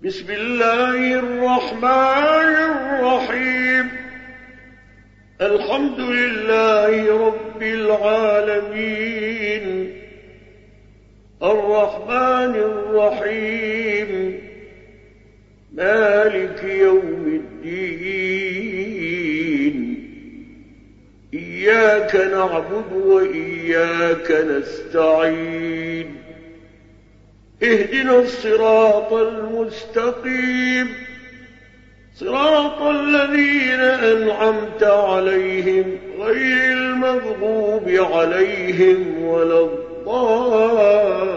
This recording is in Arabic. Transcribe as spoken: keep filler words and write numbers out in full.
بسم الله الرحمن الرحيم. الحمد لله رب العالمين، الرحمن الرحيم، مالك يوم الدين. إياك نعبد وإياك نستعين. اهدنا الصراط المستقيم، صراط الذين أنعمت عليهم غير المغضوب عليهم ولا الضالين.